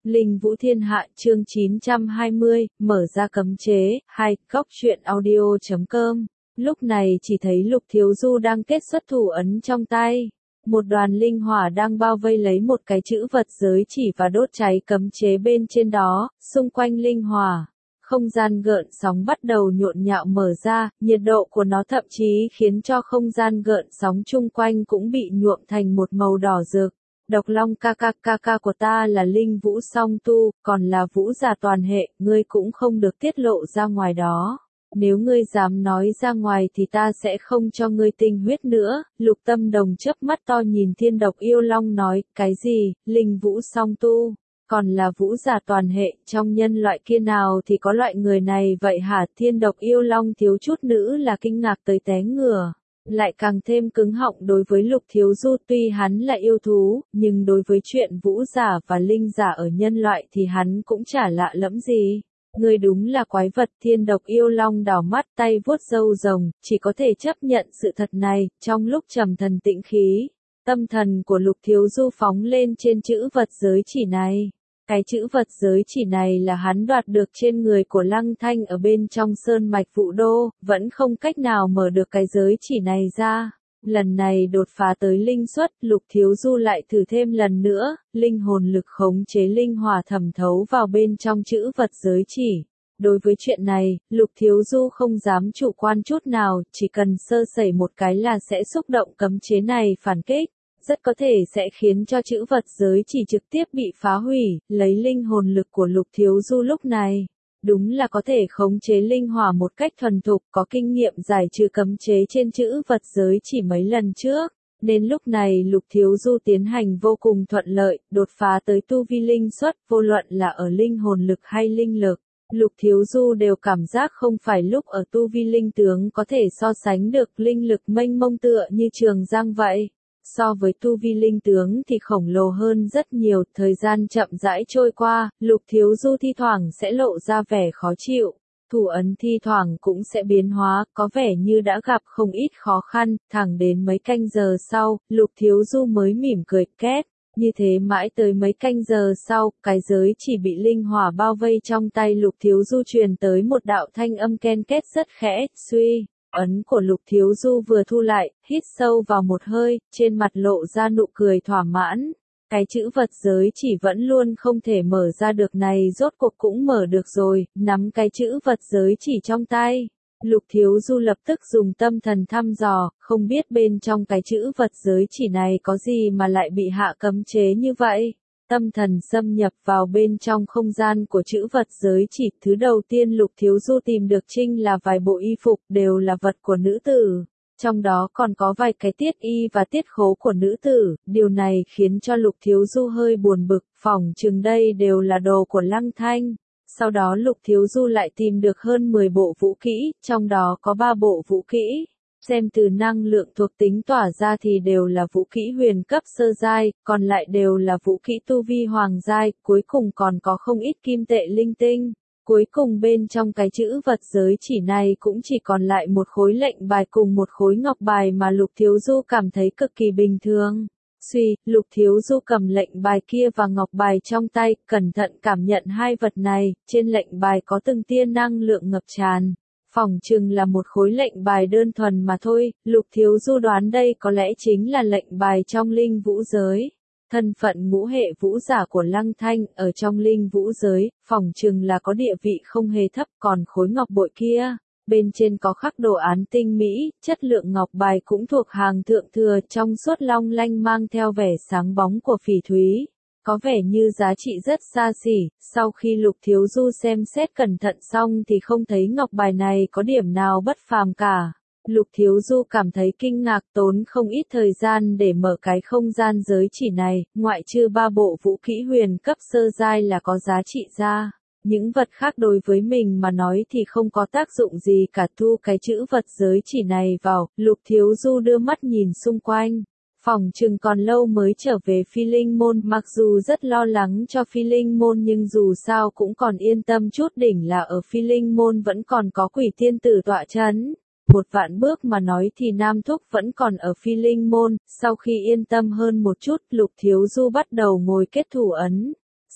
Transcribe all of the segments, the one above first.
Linh Vũ Thiên Hạ chương 920, mở ra cấm chế, 2, góc truyện audio.com. Lúc này chỉ thấy Lục Thiếu Du đang kết xuất thủ ấn trong tay. Một đoàn linh hỏa đang bao vây lấy một cái chữ vật giới chỉ và đốt cháy cấm chế bên trên đó, xung quanh linh hỏa. Không gian gợn sóng bắt đầu nhộn nhạo mở ra, nhiệt độ của nó thậm chí khiến cho không gian gợn sóng chung quanh cũng bị nhuộm thành một màu đỏ rực. Độc Long ca của ta là linh vũ song tu, còn là vũ giả toàn hệ, ngươi cũng không được tiết lộ ra ngoài đó. Nếu ngươi dám nói ra ngoài thì ta sẽ không cho ngươi tinh huyết nữa. Lục Tâm Đồng chớp mắt to nhìn Thiên Độc Yêu Long nói, cái gì, linh vũ song tu, còn là vũ giả toàn hệ, trong nhân loại kia nào thì có loại người này vậy hả? Thiên Độc Yêu Long thiếu chút nữ là kinh ngạc tới té ngửa. Lại càng thêm cứng họng đối với Lục Thiếu Du, tuy hắn là yêu thú, nhưng đối với chuyện vũ giả và linh giả ở nhân loại thì hắn cũng chả lạ lẫm gì. Ngươi đúng là quái vật. Thiên Độc Yêu Long đảo mắt tay vuốt râu rồng, chỉ có thể chấp nhận sự thật này. Trong lúc trầm thần tĩnh khí, tâm thần của Lục Thiếu Du phóng lên trên chữ vật giới chỉ này. Cái chữ vật giới chỉ này là hắn đoạt được trên người của Lăng Thanh ở bên trong sơn mạch Vũ Đô, vẫn không cách nào mở được cái giới chỉ này ra. Lần này đột phá tới linh xuất, Lục Thiếu Du lại thử thêm lần nữa, linh hồn lực khống chế linh hỏa thẩm thấu vào bên trong chữ vật giới chỉ. Đối với chuyện này, Lục Thiếu Du không dám chủ quan chút nào, chỉ cần sơ sẩy một cái là sẽ xúc động cấm chế này phản kích. Rất có thể sẽ khiến cho chữ vật giới chỉ trực tiếp bị phá hủy. Lấy linh hồn lực của Lục Thiếu Du lúc này, đúng là có thể khống chế linh hỏa một cách thuần thục, có kinh nghiệm giải trừ cấm chế trên chữ vật giới chỉ mấy lần trước, nên lúc này Lục Thiếu Du tiến hành vô cùng thuận lợi, đột phá tới tu vi linh xuất, vô luận là ở linh hồn lực hay linh lực. Lục Thiếu Du đều cảm giác không phải lúc ở tu vi linh tướng có thể so sánh được linh lực mênh mông tựa như Trường Giang vậy. So với tu vi linh tướng thì khổng lồ hơn rất nhiều. Thời gian chậm rãi trôi qua, Lục Thiếu Du thi thoảng sẽ lộ ra vẻ khó chịu. Thủ ấn thi thoảng cũng sẽ biến hóa, có vẻ như đã gặp không ít khó khăn. Thẳng đến mấy canh giờ sau, Lục Thiếu Du mới mỉm cười két. Như thế mãi tới mấy canh giờ sau, cái giới chỉ bị linh hỏa bao vây trong tay Lục Thiếu Du truyền tới một đạo thanh âm ken két rất khẽ, suy. Ấn của Lục Thiếu Du vừa thu lại, hít sâu vào một hơi, trên mặt lộ ra nụ cười thỏa mãn. Cái chữ vật giới chỉ vẫn luôn không thể mở ra được này rốt cuộc cũng mở được rồi. Nắm cái chữ vật giới chỉ trong tay, Lục Thiếu Du lập tức dùng tâm thần thăm dò, không biết bên trong cái chữ vật giới chỉ này có gì mà lại bị hạ cấm chế như vậy. Tâm thần xâm nhập vào bên trong không gian của chữ vật giới chỉ, thứ đầu tiên Lục Thiếu Du tìm được chính là vài bộ y phục, đều là vật của nữ tử. Trong đó còn có vài cái tiết y và tiết khố của nữ tử, điều này khiến cho Lục Thiếu Du hơi buồn bực, phỏng chừng đây đều là đồ của Lăng Thanh. Sau đó Lục Thiếu Du lại tìm được hơn 10 bộ vũ kỹ, trong đó có 3 bộ vũ kỹ. Xem từ năng lượng thuộc tính tỏa ra thì đều là vũ kỹ huyền cấp sơ giai, còn lại đều là vũ kỹ tu vi hoàng giai, cuối cùng còn có không ít kim tệ linh tinh. Cuối cùng bên trong cái chữ vật giới chỉ này cũng chỉ còn lại một khối lệnh bài cùng một khối ngọc bài mà Lục Thiếu Du cảm thấy cực kỳ bình thường. Lục Thiếu Du cầm lệnh bài kia và ngọc bài trong tay, cẩn thận cảm nhận hai vật này, trên lệnh bài có từng tia năng lượng ngập tràn. Phỏng chừng là một khối lệnh bài đơn thuần mà thôi. Lục Thiếu Du đoán đây có lẽ chính là lệnh bài trong linh vũ giới. Thân phận ngũ hệ vũ giả của Lăng Thanh ở trong linh vũ giới, phỏng chừng là có địa vị không hề thấp. Còn khối ngọc bội kia, bên trên có khắc đồ án tinh mỹ, chất lượng ngọc bài cũng thuộc hàng thượng thừa, trong suốt long lanh mang theo vẻ sáng bóng của phỉ thúy. Có vẻ như giá trị rất xa xỉ. Sau khi Lục Thiếu Du xem xét cẩn thận xong thì không thấy ngọc bài này có điểm nào bất phàm cả. Lục Thiếu Du cảm thấy kinh ngạc, tốn không ít thời gian để mở cái không gian giới chỉ này, ngoại trừ 3 bộ vũ kỹ huyền cấp sơ giai là có giá trị ra. Những vật khác đối với mình mà nói thì không có tác dụng gì cả. Thu cái chữ vật giới chỉ này vào, Lục Thiếu Du đưa mắt nhìn xung quanh. Phỏng chừng còn lâu mới trở về Phi Linh Môn, mặc dù rất lo lắng cho Phi Linh Môn nhưng dù sao cũng còn yên tâm chút, đỉnh là ở Phi Linh Môn vẫn còn có Quỷ Tiên Tử tọa chấn. Một vạn bước mà nói thì Nam Thúc vẫn còn ở Phi Linh Môn. Sau khi yên tâm hơn một chút, Lục Thiếu Du bắt đầu ngồi kết thủ ấn.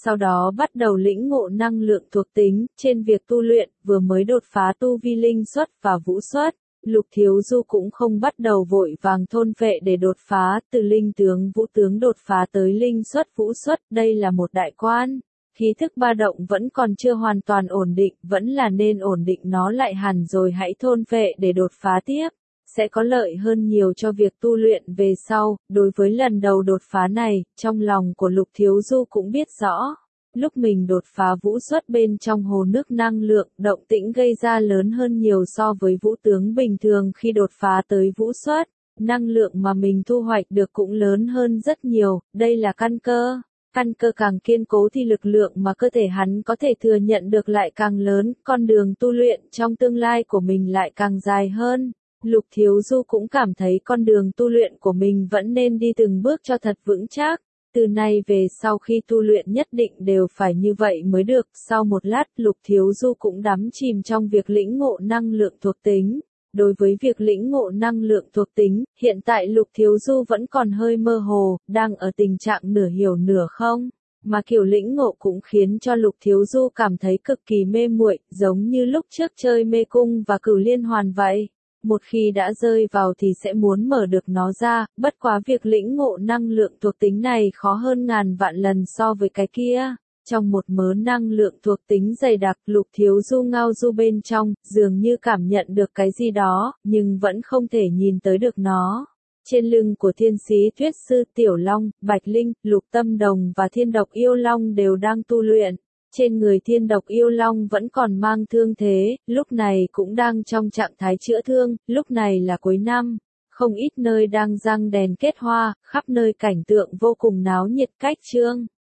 sau đó bắt đầu lĩnh ngộ năng lượng thuộc tính, trên việc tu luyện, vừa mới đột phá tu vi linh xuất và vũ xuất. Lục Thiếu Du cũng không bắt đầu vội vàng thôn vệ để đột phá, từ linh tướng vũ tướng đột phá tới linh xuất vũ xuất, đây là một đại quan. Khí thức ba động vẫn còn chưa hoàn toàn ổn định, vẫn là nên ổn định nó lại hẳn rồi hãy thôn vệ để đột phá tiếp. Sẽ có lợi hơn nhiều cho việc tu luyện về sau. Đối với lần đầu đột phá này, trong lòng của Lục Thiếu Du cũng biết rõ. Lúc mình đột phá vũ xuất bên trong hồ nước năng lượng, động tĩnh gây ra lớn hơn nhiều so với vũ tướng bình thường khi đột phá tới vũ xuất. Năng lượng mà mình thu hoạch được cũng lớn hơn rất nhiều, đây là căn cơ. Căn cơ càng kiên cố thì lực lượng mà cơ thể hắn có thể thừa nhận được lại càng lớn, con đường tu luyện trong tương lai của mình lại càng dài hơn. Lục Thiếu Du cũng cảm thấy con đường tu luyện của mình vẫn nên đi từng bước cho thật vững chắc. Từ nay về sau khi tu luyện nhất định đều phải như vậy mới được. Sau một lát, Lục Thiếu Du cũng đắm chìm trong việc lĩnh ngộ năng lượng thuộc tính. Đối với việc lĩnh ngộ năng lượng thuộc tính, hiện tại Lục Thiếu Du vẫn còn hơi mơ hồ, đang ở tình trạng nửa hiểu nửa không. Mà kiểu lĩnh ngộ cũng khiến cho Lục Thiếu Du cảm thấy cực kỳ mê muội, giống như lúc trước chơi mê cung và cửu liên hoàn vậy. Một khi đã rơi vào thì sẽ muốn mở được nó ra, bất quá việc lĩnh ngộ năng lượng thuộc tính này khó hơn ngàn vạn lần so với cái kia. Trong một mớ năng lượng thuộc tính dày đặc, Lục Thiếu Du ngao du bên trong, dường như cảm nhận được cái gì đó, nhưng vẫn không thể nhìn tới được nó. Trên lưng của thiên sĩ Tuyết Sư Tiểu Long, Bạch Linh, Lục Tâm Đồng và Thiên Độc Yêu Long đều đang tu luyện. Trên người Thiên Độc Yêu Long vẫn còn mang thương thế, lúc này cũng đang trong trạng thái chữa thương, lúc này là cuối năm. Không ít nơi đang răng đèn kết hoa, khắp nơi cảnh tượng vô cùng náo nhiệt cách trương.